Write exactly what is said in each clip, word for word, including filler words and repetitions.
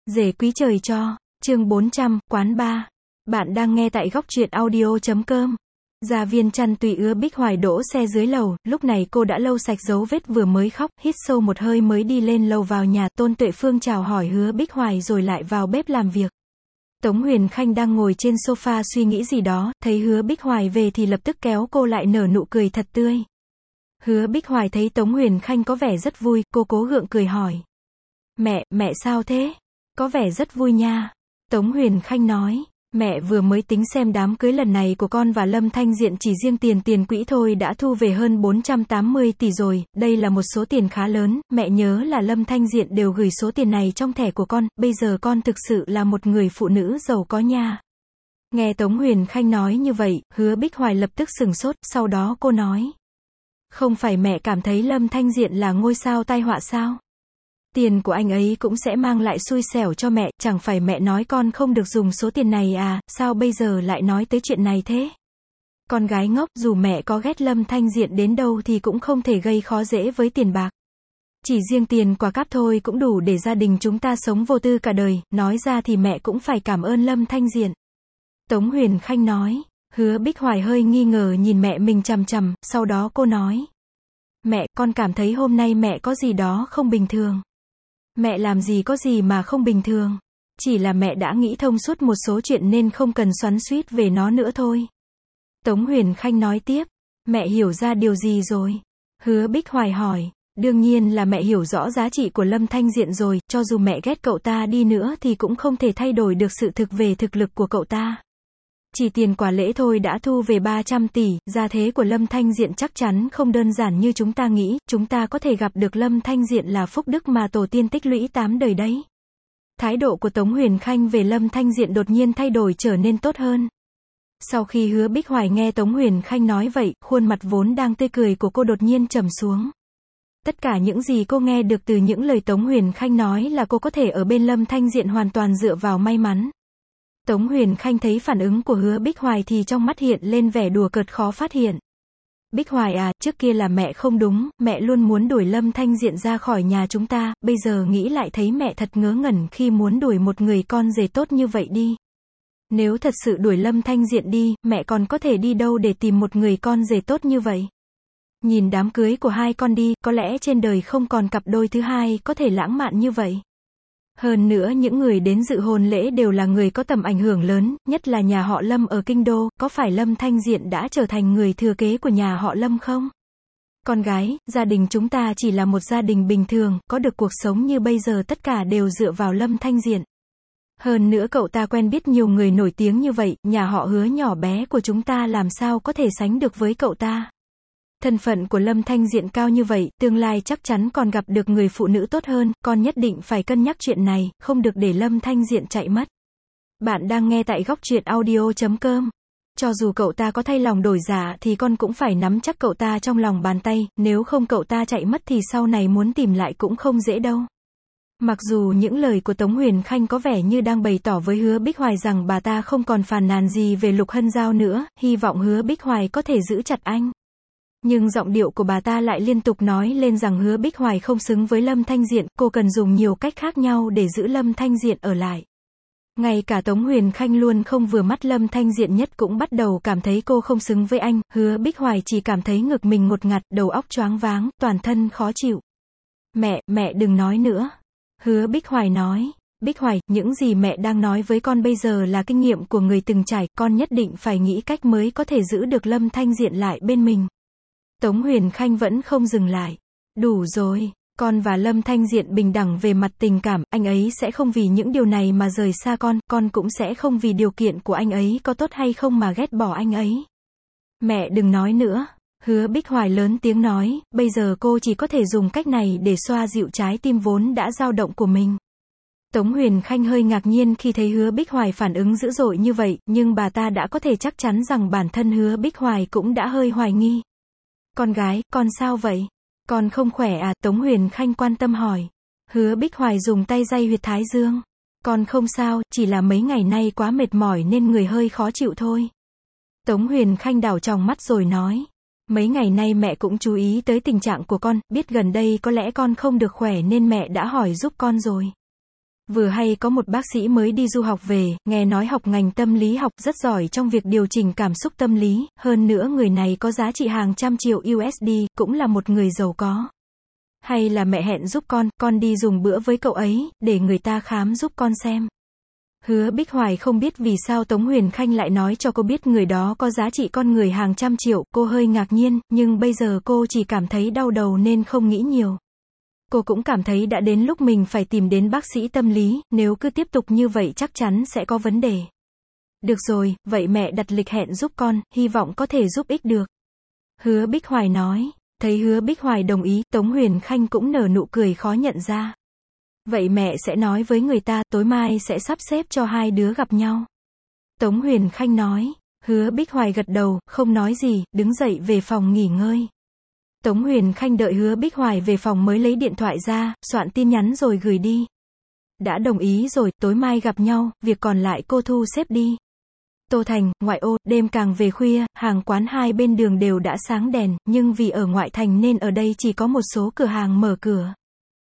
Rể quý trời cho, chương bốn trăm, quán ba. Bạn đang nghe tại góc truyện audio chấm com. Gia viên chăn tùy ứa Bích Hoài đỗ xe dưới lầu, lúc này cô đã lau sạch dấu vết vừa mới khóc, hít sâu một hơi mới đi lên lầu vào nhà. Tôn Tuệ Phương chào hỏi hứa Bích Hoài rồi lại vào bếp làm việc. Tống Huyền Khanh đang ngồi trên sofa suy nghĩ gì đó, thấy hứa Bích Hoài về thì lập tức kéo cô lại nở nụ cười thật tươi. Hứa Bích Hoài thấy Tống Huyền Khanh có vẻ rất vui, cô cố gượng cười hỏi. Mẹ, mẹ sao thế? Có vẻ rất vui nha. Tống Huyền Khanh nói, mẹ vừa mới tính xem đám cưới lần này của con và Lâm Thanh Diện chỉ riêng tiền tiền quỹ thôi đã thu về hơn bốn trăm tám mươi tỷ rồi, đây là một số tiền khá lớn, mẹ nhớ là Lâm Thanh Diện đều gửi số tiền này trong thẻ của con, bây giờ con thực sự là một người phụ nữ giàu có nha. Nghe Tống Huyền Khanh nói như vậy, hứa Bích Hoài lập tức sừng sốt, sau đó cô nói. Không phải mẹ cảm thấy Lâm Thanh Diện là ngôi sao tai họa sao? Tiền của anh ấy cũng sẽ mang lại xui xẻo cho mẹ, chẳng phải mẹ nói con không được dùng số tiền này à, sao bây giờ lại nói tới chuyện này thế? Con gái ngốc, dù mẹ có ghét Lâm Thanh Diện đến đâu thì cũng không thể gây khó dễ với tiền bạc. Chỉ riêng tiền quà cáp thôi cũng đủ để gia đình chúng ta sống vô tư cả đời, nói ra thì mẹ cũng phải cảm ơn Lâm Thanh Diện. Tống Huyền Khanh nói, hứa Bích Hoài hơi nghi ngờ nhìn mẹ mình chằm chằm, sau đó cô nói. Mẹ, con cảm thấy hôm nay mẹ có gì đó không bình thường. Mẹ làm gì có gì mà không bình thường. Chỉ là mẹ đã nghĩ thông suốt một số chuyện nên không cần xoắn xuýt về nó nữa thôi. Tống Huyền Khanh nói tiếp. Mẹ hiểu ra điều gì rồi? Hứa Bích Hoài hỏi. Đương nhiên là mẹ hiểu rõ giá trị của Lâm Thanh Diện rồi, cho dù mẹ ghét cậu ta đi nữa thì cũng không thể thay đổi được sự thực về thực lực của cậu ta. Chỉ tiền quà lễ thôi đã thu về ba trăm tỷ, gia thế của Lâm Thanh Diện chắc chắn không đơn giản như chúng ta nghĩ, chúng ta có thể gặp được Lâm Thanh Diện là phúc đức mà tổ tiên tích lũy tám đời đấy. Thái độ của Tống Huyền Khanh về Lâm Thanh Diện đột nhiên thay đổi trở nên tốt hơn. Sau khi hứa Bích Hoài nghe Tống Huyền Khanh nói vậy, khuôn mặt vốn đang tươi cười của cô đột nhiên trầm xuống. Tất cả những gì cô nghe được từ những lời Tống Huyền Khanh nói là cô có thể ở bên Lâm Thanh Diện hoàn toàn dựa vào may mắn. Tống Huyền Khanh thấy phản ứng của hứa Bích Hoài thì trong mắt hiện lên vẻ đùa cợt khó phát hiện. Bích Hoài à, trước kia là mẹ không đúng, mẹ luôn muốn đuổi Lâm Thanh Diện ra khỏi nhà chúng ta, bây giờ nghĩ lại thấy mẹ thật ngớ ngẩn khi muốn đuổi một người con rể tốt như vậy đi. Nếu thật sự đuổi Lâm Thanh Diện đi, mẹ còn có thể đi đâu để tìm một người con rể tốt như vậy? Nhìn đám cưới của hai con đi, có lẽ trên đời không còn cặp đôi thứ hai có thể lãng mạn như vậy. Hơn nữa những người đến dự hôn lễ đều là người có tầm ảnh hưởng lớn, nhất là nhà họ Lâm ở Kinh Đô, có phải Lâm Thanh Diện đã trở thành người thừa kế của nhà họ Lâm không? Con gái, gia đình chúng ta chỉ là một gia đình bình thường, có được cuộc sống như bây giờ tất cả đều dựa vào Lâm Thanh Diện. Hơn nữa cậu ta quen biết nhiều người nổi tiếng như vậy, nhà họ Hứa nhỏ bé của chúng ta làm sao có thể sánh được với cậu ta? Thân phận của Lâm Thanh Diện cao như vậy, tương lai chắc chắn còn gặp được người phụ nữ tốt hơn, con nhất định phải cân nhắc chuyện này, không được để Lâm Thanh Diện chạy mất. Bạn đang nghe tại góc truyện audio chấm com. Cho dù cậu ta có thay lòng đổi dạ thì con cũng phải nắm chắc cậu ta trong lòng bàn tay, nếu không cậu ta chạy mất thì sau này muốn tìm lại cũng không dễ đâu. Mặc dù những lời của Tống Huyền Khanh có vẻ như đang bày tỏ với hứa Bích Hoài rằng bà ta không còn phàn nàn gì về Lục Hân Giao nữa, hy vọng hứa Bích Hoài có thể giữ chặt anh. Nhưng giọng điệu của bà ta lại liên tục nói lên rằng hứa Bích Hoài không xứng với Lâm Thanh Diện, cô cần dùng nhiều cách khác nhau để giữ Lâm Thanh Diện ở lại. Ngay cả Tống Huyền Khanh luôn không vừa mắt Lâm Thanh Diện nhất cũng bắt đầu cảm thấy cô không xứng với anh, hứa Bích Hoài chỉ cảm thấy ngực mình ngột ngạt, đầu óc choáng váng, toàn thân khó chịu. Mẹ, mẹ đừng nói nữa. Hứa Bích Hoài nói. Bích Hoài, những gì mẹ đang nói với con bây giờ là kinh nghiệm của người từng trải, con nhất định phải nghĩ cách mới có thể giữ được Lâm Thanh Diện lại bên mình. Tống Huyền Khanh vẫn không dừng lại. Đủ rồi, con và Lâm Thanh Diện bình đẳng về mặt tình cảm, anh ấy sẽ không vì những điều này mà rời xa con, con cũng sẽ không vì điều kiện của anh ấy có tốt hay không mà ghét bỏ anh ấy. Mẹ đừng nói nữa. Hứa Bích Hoài lớn tiếng nói, bây giờ cô chỉ có thể dùng cách này để xoa dịu trái tim vốn đã dao động của mình. Tống Huyền Khanh hơi ngạc nhiên khi thấy hứa Bích Hoài phản ứng dữ dội như vậy, nhưng bà ta đã có thể chắc chắn rằng bản thân hứa Bích Hoài cũng đã hơi hoài nghi. Con gái, con sao vậy? Con không khỏe à? Tống Huyền Khanh quan tâm hỏi. Hứa Bích Hoài dùng tay day huyệt thái dương. Con không sao, chỉ là mấy ngày nay quá mệt mỏi nên người hơi khó chịu thôi. Tống Huyền Khanh đảo tròng mắt rồi nói. Mấy ngày nay mẹ cũng chú ý tới tình trạng của con, biết gần đây có lẽ con không được khỏe nên mẹ đã hỏi giúp con rồi. Vừa hay có một bác sĩ mới đi du học về, nghe nói học ngành tâm lý học, rất giỏi trong việc điều chỉnh cảm xúc tâm lý, hơn nữa người này có giá trị hàng trăm triệu u ét đê, cũng là một người giàu có. Hay là mẹ hẹn giúp con, con đi dùng bữa với cậu ấy, để người ta khám giúp con xem. Hứa Bích Hoài không biết vì sao Tống Huyền Khanh lại nói cho cô biết người đó có giá trị con người hàng trăm triệu, cô hơi ngạc nhiên, nhưng bây giờ cô chỉ cảm thấy đau đầu nên không nghĩ nhiều. Cô cũng cảm thấy đã đến lúc mình phải tìm đến bác sĩ tâm lý, nếu cứ tiếp tục như vậy chắc chắn sẽ có vấn đề. Được rồi, vậy mẹ đặt lịch hẹn giúp con, hy vọng có thể giúp ích được. Hứa Bích Hoài nói. Thấy Hứa Bích Hoài đồng ý, Tống Huyền Khanh cũng nở nụ cười khó nhận ra. Vậy mẹ sẽ nói với người ta, tối mai sẽ sắp xếp cho hai đứa gặp nhau. Tống Huyền Khanh nói. Hứa Bích Hoài gật đầu, không nói gì, đứng dậy về phòng nghỉ ngơi. Tống Huyền Khanh đợi Hứa Bích Hoài về phòng mới lấy điện thoại ra, soạn tin nhắn rồi gửi đi. Đã đồng ý rồi, tối mai gặp nhau, việc còn lại cô thu xếp đi. Tô Thành, ngoại ô, đêm càng về khuya, hàng quán hai bên đường đều đã sáng đèn, nhưng vì ở ngoại thành nên ở đây chỉ có một số cửa hàng mở cửa.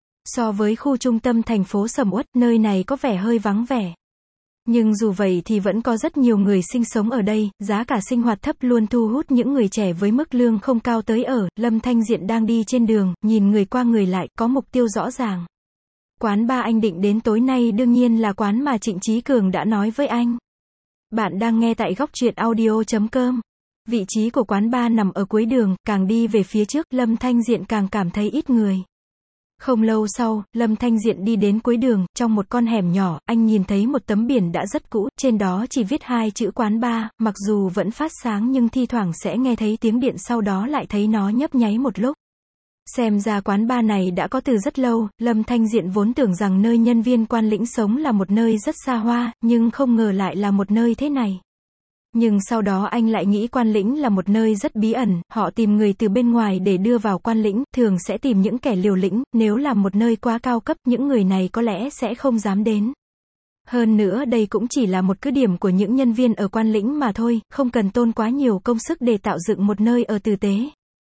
So với khu trung tâm thành phố sầm uất, nơi này có vẻ hơi vắng vẻ. Nhưng dù vậy thì vẫn có rất nhiều người sinh sống ở đây, giá cả sinh hoạt thấp luôn thu hút những người trẻ với mức lương không cao tới ở. Lâm Thanh Diện đang đi trên đường, nhìn người qua người lại, có mục tiêu rõ ràng. Quán ba anh định đến tối nay đương nhiên là quán mà Trịnh Chí Cường đã nói với anh. Bạn đang nghe tại góc truyện audio chấm com. Vị trí của quán ba nằm ở cuối đường, càng đi về phía trước, Lâm Thanh Diện càng cảm thấy ít người. Không lâu sau, Lâm Thanh Diện đi đến cuối đường, trong một con hẻm nhỏ, anh nhìn thấy một tấm biển đã rất cũ, trên đó chỉ viết hai chữ quán ba, mặc dù vẫn phát sáng nhưng thi thoảng sẽ nghe thấy tiếng điện, sau đó lại thấy nó nhấp nháy một lúc. Xem ra quán ba này đã có từ rất lâu, Lâm Thanh Diện vốn tưởng rằng nơi nhân viên Quan Lĩnh sống là một nơi rất xa hoa, nhưng không ngờ lại là một nơi thế này. Nhưng sau đó anh lại nghĩ Quan Lĩnh là một nơi rất bí ẩn, họ tìm người từ bên ngoài để đưa vào Quan Lĩnh, thường sẽ tìm những kẻ liều lĩnh, nếu là một nơi quá cao cấp, những người này có lẽ sẽ không dám đến. Hơn nữa đây cũng chỉ là một cứ điểm của những nhân viên ở Quan Lĩnh mà thôi, không cần tốn quá nhiều công sức để tạo dựng một nơi ở tử tế.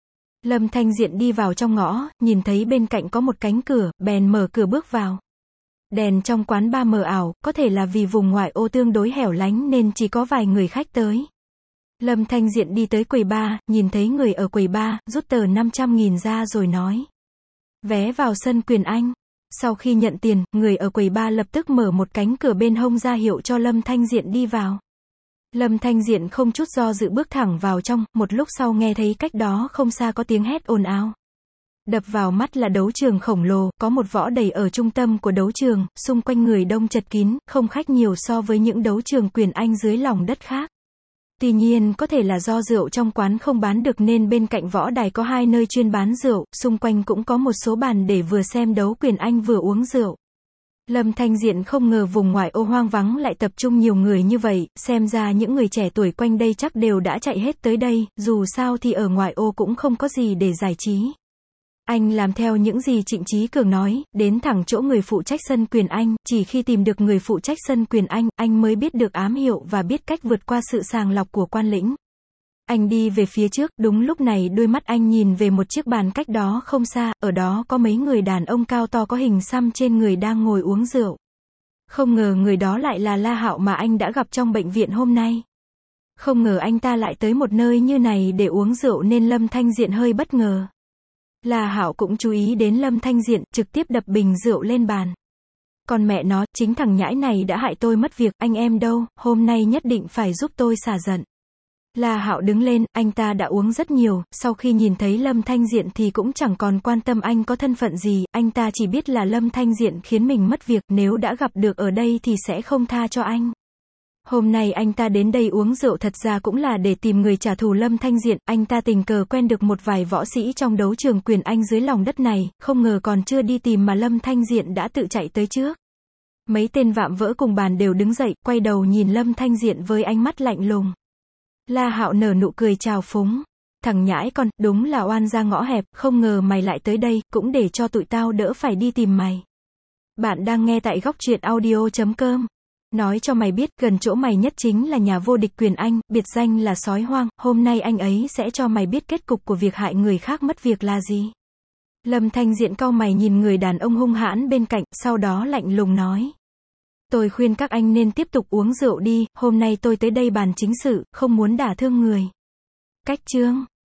Lâm Thanh Diện đi vào trong ngõ, nhìn thấy bên cạnh có một cánh cửa, bèn mở cửa bước vào. Đèn trong quán ba mờ ảo, có thể là vì vùng ngoại ô tương đối hẻo lánh nên chỉ có vài người khách tới. Lâm Thanh Diện đi tới quầy ba, nhìn thấy người ở quầy ba, rút tờ năm trăm nghìn ra rồi nói. Vé vào sân Quyền Anh. Sau khi nhận tiền, người ở quầy ba lập tức mở một cánh cửa bên hông ra hiệu cho Lâm Thanh Diện đi vào. Lâm Thanh Diện không chút do dự bước thẳng vào trong, một lúc sau nghe thấy cách đó không xa có tiếng hét ồn ào. Đập vào mắt là đấu trường khổng lồ, có một võ đài ở trung tâm của đấu trường, xung quanh người đông chật kín, không khách nhiều so với những đấu trường Quyền Anh dưới lòng đất khác. Tuy nhiên có thể là do rượu trong quán không bán được nên bên cạnh võ đài có hai nơi chuyên bán rượu, xung quanh cũng có một số bàn để vừa xem đấu Quyền Anh vừa uống rượu. Lâm Thanh Diện không ngờ vùng ngoại ô hoang vắng lại tập trung nhiều người như vậy, xem ra những người trẻ tuổi quanh đây chắc đều đã chạy hết tới đây, dù sao thì ở ngoại ô cũng không có gì để giải trí. Anh làm theo những gì Trịnh Chí Cường nói, đến thẳng chỗ người phụ trách sân Quyền Anh, chỉ khi tìm được người phụ trách sân Quyền Anh, anh mới biết được ám hiệu và biết cách vượt qua sự sàng lọc của Quan Lĩnh. Anh đi về phía trước, đúng lúc này đôi mắt anh nhìn về một chiếc bàn cách đó không xa, ở đó có mấy người đàn ông cao to có hình xăm trên người đang ngồi uống rượu. Không ngờ người đó lại là La Hạo mà anh đã gặp trong bệnh viện hôm nay. Không ngờ anh ta lại tới một nơi như này để uống rượu nên Lâm Thanh Diện hơi bất ngờ. La Hạo cũng chú ý đến Lâm Thanh Diện, trực tiếp đập bình rượu lên bàn. Còn mẹ nó, chính thằng nhãi này đã hại tôi mất việc, anh em đâu, hôm nay nhất định phải giúp tôi xả giận. La Hạo đứng lên, anh ta đã uống rất nhiều, sau khi nhìn thấy Lâm Thanh Diện thì cũng chẳng còn quan tâm anh có thân phận gì, anh ta chỉ biết là Lâm Thanh Diện khiến mình mất việc, nếu đã gặp được ở đây thì sẽ không tha cho anh. Hôm nay anh ta đến đây uống rượu thật ra cũng là để tìm người trả thù Lâm Thanh Diện, anh ta tình cờ quen được một vài võ sĩ trong đấu trường Quyền Anh dưới lòng đất này, không ngờ còn chưa đi tìm mà Lâm Thanh Diện đã tự chạy tới trước. Mấy tên vạm vỡ cùng bàn đều đứng dậy, quay đầu nhìn Lâm Thanh Diện với ánh mắt lạnh lùng. La Hạo nở nụ cười chào phúng. Thằng nhãi con, đúng là oan ra ngõ hẹp, không ngờ mày lại tới đây, cũng để cho tụi tao đỡ phải đi tìm mày. Bạn đang nghe tại góc truyện audio chấm com. Nói cho mày biết, gần chỗ mày nhất chính là nhà vô địch Quyền Anh, biệt danh là sói hoang, hôm nay anh ấy sẽ cho mày biết kết cục của việc hại người khác mất việc là gì. Lâm Thanh Diện cau mày nhìn người đàn ông hung hãn bên cạnh, sau đó lạnh lùng nói. Tôi khuyên các anh nên tiếp tục uống rượu đi, hôm nay tôi tới đây bàn chính sự, không muốn đả thương người. Cách chương